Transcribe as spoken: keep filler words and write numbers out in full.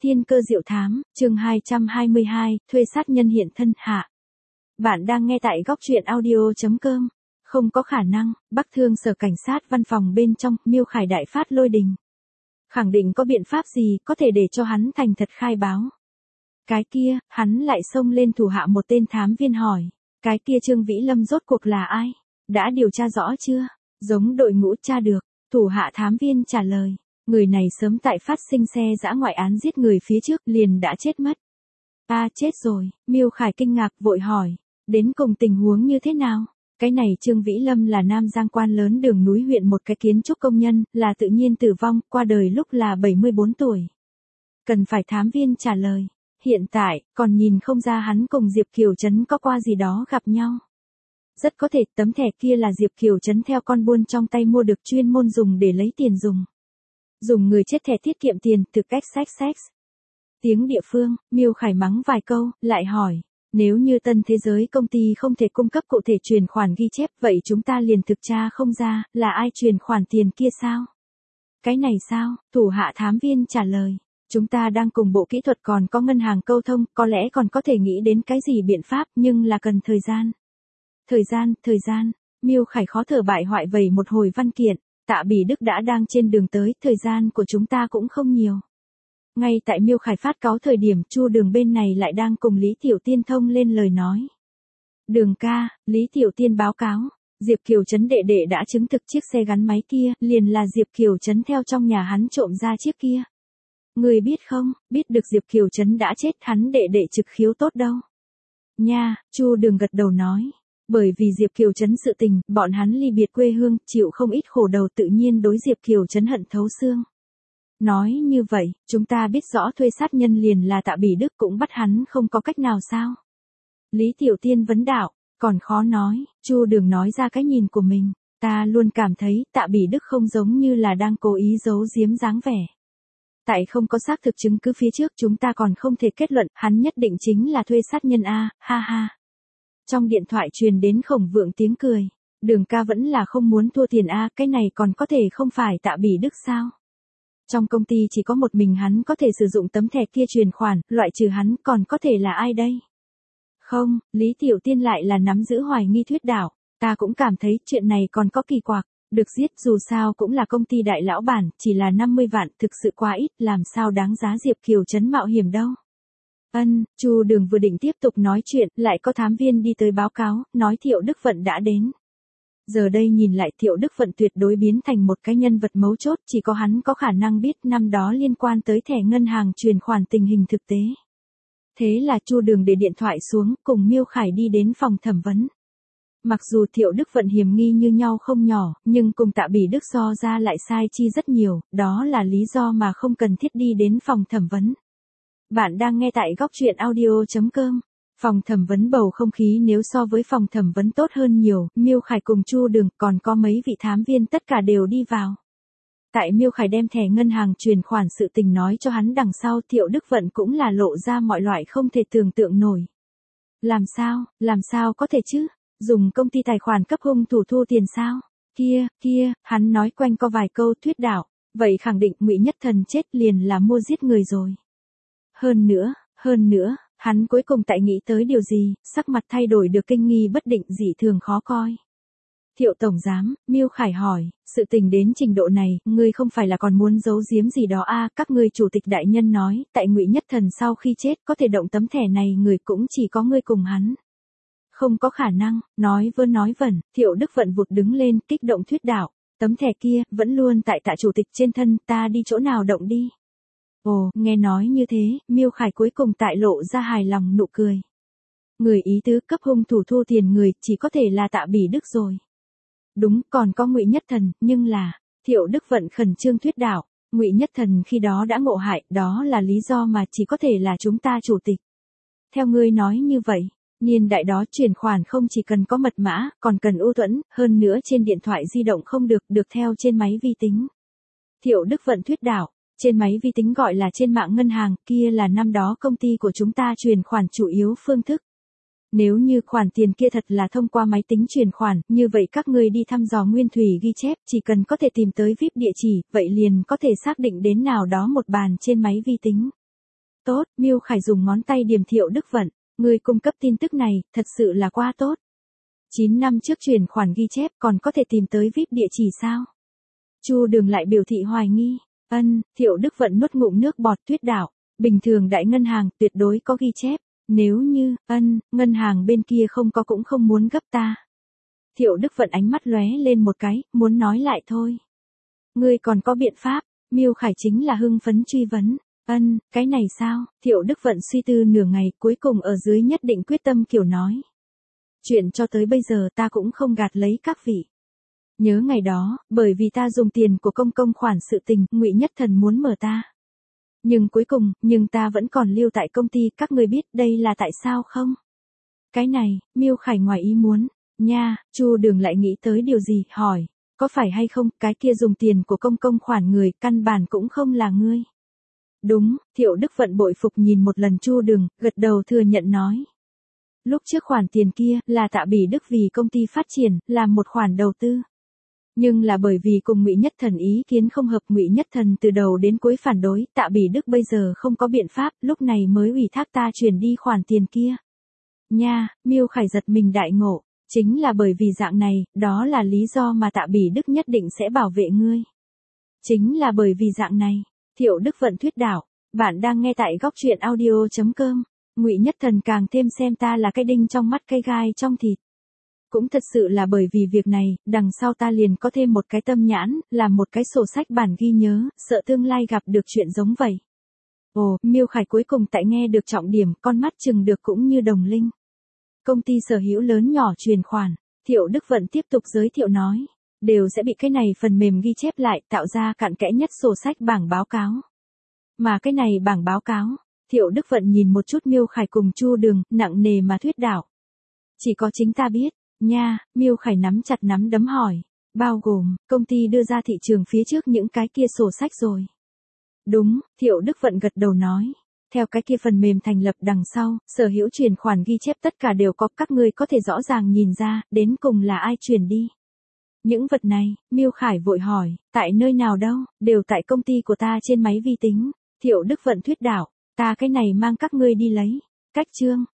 Thiên cơ diệu thám, chương hai trăm hai mươi hai, thuê sát nhân hiện thân hạ. Bạn đang nghe tại góc truyện audio chấm com. Không có khả năng, Bắc Thương Sở Cảnh sát văn phòng bên trong, Miêu Khải đại phát lôi đình. Khẳng định có biện pháp gì có thể để cho hắn thành thật khai báo. Cái kia, hắn lại xông lên thủ hạ một tên thám viên hỏi. Cái kia Trương Vĩ Lâm rốt cuộc là ai? Đã điều tra rõ chưa? Giống đội ngũ tra được, thủ hạ thám viên trả lời. Người này sớm tại phát sinh xe dã ngoại án giết người phía trước liền đã chết mất. À chết rồi, Miêu Khải kinh ngạc vội hỏi. Đến cùng tình huống như thế nào? Cái này Trương Vĩ Lâm là nam giang quan lớn Đường Núi huyện một cái kiến trúc công nhân, là tự nhiên tử vong, qua đời lúc là bảy mươi bốn tuổi. Cần phải thám viên trả lời. Hiện tại, còn nhìn không ra hắn cùng Diệp Kiều Trấn có qua gì đó gặp nhau. Rất có thể tấm thẻ kia là Diệp Kiều Trấn theo con buôn trong tay mua được chuyên môn dùng để lấy tiền dùng. Dùng người chết thẻ tiết kiệm tiền từ cách sex sex. Tiếng địa phương, Miêu Khải mắng vài câu, lại hỏi. Nếu như Tân Thế Giới công ty không thể cung cấp cụ thể truyền khoản ghi chép, vậy chúng ta liền thực tra không ra, là ai truyền khoản tiền kia sao? Cái này sao? Thủ hạ thám viên trả lời. Chúng ta đang cùng bộ kỹ thuật còn có ngân hàng câu thông, có lẽ còn có thể nghĩ đến cái gì biện pháp, nhưng là cần thời gian. Thời gian, thời gian, Miêu Khải khó thở bại hoại vẩy một hồi văn kiện. Tạ Bỉ Đức đã đang trên đường tới, thời gian của chúng ta cũng không nhiều. Ngay tại Miêu Khải phát cáu thời điểm, Chu Đường bên này lại đang cùng Lý Tiểu Tiên thông lên lời nói. Đường ca, Lý Tiểu Tiên báo cáo, Diệp Kiều Trấn đệ đệ đã chứng thực chiếc xe gắn máy kia, liền là Diệp Kiều Trấn theo trong nhà hắn trộm ra chiếc kia. Người biết không, biết được Diệp Kiều Trấn đã chết, hắn đệ đệ trực khiếu tốt đâu. Nha, Chu Đường gật đầu nói. Bởi vì Diệp Kiều Trấn sự tình, bọn hắn ly biệt quê hương, chịu không ít khổ đầu, tự nhiên đối Diệp Kiều Trấn hận thấu xương. Nói như vậy, chúng ta biết rõ thuê sát nhân liền là Tạ Bỉ Đức, cũng bắt hắn không có cách nào sao? Lý Tiểu Tiên vấn đạo, còn khó nói. Chu Đường nói ra cái nhìn của mình. Ta luôn cảm thấy Tạ Bỉ Đức không giống như là đang cố ý giấu giếm dáng vẻ. Tại không có xác thực chứng cứ phía trước, chúng ta còn không thể kết luận hắn nhất định chính là thuê sát nhân a, ha ha. Trong điện thoại truyền đến Khổng Vượng tiếng cười. Đường ca vẫn là không muốn thua tiền a, cái này còn có thể không phải Tạ Bỉ Đức sao? Trong công ty chỉ có một mình hắn có thể sử dụng tấm thẻ kia truyền khoản, loại trừ hắn còn có thể là ai đây? Không, Lý Tiểu Tiên lại là nắm giữ hoài nghi thuyết đạo. Ta cũng cảm thấy chuyện này còn có kỳ quặc. Được giết dù sao cũng là công ty đại lão bản, chỉ là năm mươi vạn, thực sự quá ít, làm sao đáng giá Diệp Kiều Trấn mạo hiểm đâu. Ân, Chu Đường vừa định tiếp tục nói chuyện, lại có thám viên đi tới báo cáo, nói Thiệu Đức Vận đã đến. Giờ đây nhìn lại Thiệu Đức Vận tuyệt đối biến thành một cái nhân vật mấu chốt, chỉ có hắn có khả năng biết năm đó liên quan tới thẻ ngân hàng truyền khoản tình hình thực tế. Thế là Chu Đường để điện thoại xuống, cùng Miêu Khải đi đến phòng thẩm vấn. Mặc dù Thiệu Đức Vận hiểm nghi như nhau không nhỏ, nhưng cùng Tạ Bỉ Đức so ra lại sai chi rất nhiều, đó là lý do mà không cần thiết đi đến phòng thẩm vấn. Bạn đang nghe tại góc truyện audio chấm com. Phòng thẩm vấn bầu không khí nếu so với phòng thẩm vấn tốt hơn nhiều, Miêu Khải cùng Chu Đường còn có mấy vị thám viên tất cả đều đi vào. Tại Miêu Khải đem thẻ ngân hàng truyền khoản sự tình nói cho hắn đằng sau, Thiệu Đức Vận cũng là lộ ra mọi loại không thể tưởng tượng nổi. Làm sao, làm sao có thể chứ? Dùng công ty tài khoản cấp hung thủ thu tiền sao? Kia, kia, hắn nói quanh co vài câu thuyết đạo, vậy khẳng định Ngụy Nhất Thần chết liền là mua giết người rồi. Hơn nữa, hơn nữa, hắn cuối cùng tại nghĩ tới điều gì, sắc mặt thay đổi được kinh nghi bất định dị thường khó coi. Thiệu tổng giám, Miêu Khải hỏi, sự tình đến trình độ này, ngươi không phải là còn muốn giấu giếm gì đó a? Các ngươi chủ tịch đại nhân nói, tại Ngụy Nhất Thần sau khi chết có thể động tấm thẻ này người cũng chỉ có ngươi cùng hắn. Không có khả năng, nói vơ nói vẩn, Thiệu Đức Vận vụt đứng lên, kích động thuyết đạo, tấm thẻ kia, vẫn luôn tại Tạ chủ tịch trên thân, ta đi chỗ nào động đi. Ồ, nghe nói như thế, Miêu Khải cuối cùng tại lộ ra hài lòng nụ cười. Người ý tứ cấp hung thủ thu tiền người, chỉ có thể là Tạ Bỉ Đức rồi. Đúng, còn có Ngụy Nhất Thần, nhưng là, Thiệu Đức Vận khẩn trương thuyết đạo, Ngụy Nhất Thần khi đó đã ngộ hại, đó là lý do mà chỉ có thể là chúng ta chủ tịch. Theo ngươi nói như vậy, niên đại đó chuyển khoản không chỉ cần có mật mã, còn cần ưu thuẫn, hơn nữa trên điện thoại di động không được, được theo trên máy vi tính. Thiệu Đức Vận thuyết đạo, trên máy vi tính gọi là trên mạng ngân hàng, kia là năm đó công ty của chúng ta chuyển khoản chủ yếu phương thức. Nếu như khoản tiền kia thật là thông qua máy tính chuyển khoản, như vậy các ngươi đi thăm dò nguyên thủy ghi chép, chỉ cần có thể tìm tới víp địa chỉ, vậy liền có thể xác định đến nào đó một bàn trên máy vi tính. Tốt, Miêu Khải dùng ngón tay điểm Thiệu Đức Vận, người cung cấp tin tức này, thật sự là quá tốt. chín năm trước chuyển khoản ghi chép còn có thể tìm tới víp địa chỉ sao? Chu Đường lại biểu thị hoài nghi. Ân, Thiệu Đức Vận nuốt ngụm nước bọt tuyết đạo, bình thường đại ngân hàng tuyệt đối có ghi chép, nếu như, ân, ngân hàng bên kia không có cũng không muốn gấp ta. Thiệu Đức Vận ánh mắt lóe lên một cái, muốn nói lại thôi. Ngươi còn có biện pháp, Miêu Khải chính là hưng phấn truy vấn. Ân, cái này sao? Thiệu Đức Vận suy tư nửa ngày, cuối cùng ở dưới nhất định quyết tâm kiểu nói. Chuyện cho tới bây giờ ta cũng không gạt lấy các vị. Nhớ ngày đó, bởi vì ta dùng tiền của công công khoản sự tình, Ngụy Nhất Thần muốn mở ta. Nhưng cuối cùng, nhưng ta vẫn còn lưu tại công ty, các người biết đây là tại sao không? Cái này, Miêu Khải ngoài ý muốn. Nha, Chu Đường lại nghĩ tới điều gì, hỏi, có phải hay không, cái kia dùng tiền của công công khoản người, căn bản cũng không là ngươi. Đúng, Thiệu Đức Vận bội phục nhìn một lần Chu Đường, gật đầu thừa nhận nói. Lúc trước khoản tiền kia, là Tạ Bỉ Đức vì công ty phát triển, làm một khoản đầu tư. Nhưng là bởi vì cùng Ngụy Nhất Thần ý kiến không hợp, Ngụy Nhất Thần từ đầu đến cuối phản đối, Tạ Bỉ Đức bây giờ không có biện pháp, lúc này mới ủy thác ta chuyển đi khoản tiền kia. Nha, Miêu Khải giật mình đại ngộ, chính là bởi vì dạng này, đó là lý do mà Tạ Bỉ Đức nhất định sẽ bảo vệ ngươi. Chính là bởi vì dạng này, Thiệu Đức Vận thuyết đạo, bạn đang nghe tại góc truyện audio chấm com. Ngụy Nhất Thần càng thêm xem ta là cái đinh trong mắt, cây gai trong thịt. Cũng thật sự là bởi vì việc này, đằng sau ta liền có thêm một cái tâm nhãn, làm một cái sổ sách bản ghi nhớ, sợ tương lai gặp được chuyện giống vậy. Ồ, Miêu Khải cuối cùng tại nghe được trọng điểm, con mắt chừng được cũng như đồng linh. Công ty sở hữu lớn nhỏ truyền khoản, Thiệu Đức Vận tiếp tục giới thiệu nói, đều sẽ bị cái này phần mềm ghi chép lại, tạo ra cặn kẽ nhất sổ sách bảng báo cáo. Mà cái này bảng báo cáo, Thiệu Đức Vận nhìn một chút Miêu Khải cùng Chu Đường, nặng nề mà thuyết đạo. Chỉ có chính ta biết. Nha, Miêu Khải nắm chặt nắm đấm hỏi, bao gồm, công ty đưa ra thị trường phía trước những cái kia sổ sách rồi. Đúng, Thiệu Đức Vận gật đầu nói, theo cái kia phần mềm thành lập đằng sau, sở hữu chuyển khoản ghi chép tất cả đều có, các ngươi có thể rõ ràng nhìn ra, đến cùng là ai chuyển đi. Những vật này, Miêu Khải vội hỏi, tại nơi nào đâu, đều tại công ty của ta trên máy vi tính. Thiệu Đức Vận thuyết đạo, ta cái này mang các ngươi đi lấy. Cách chương,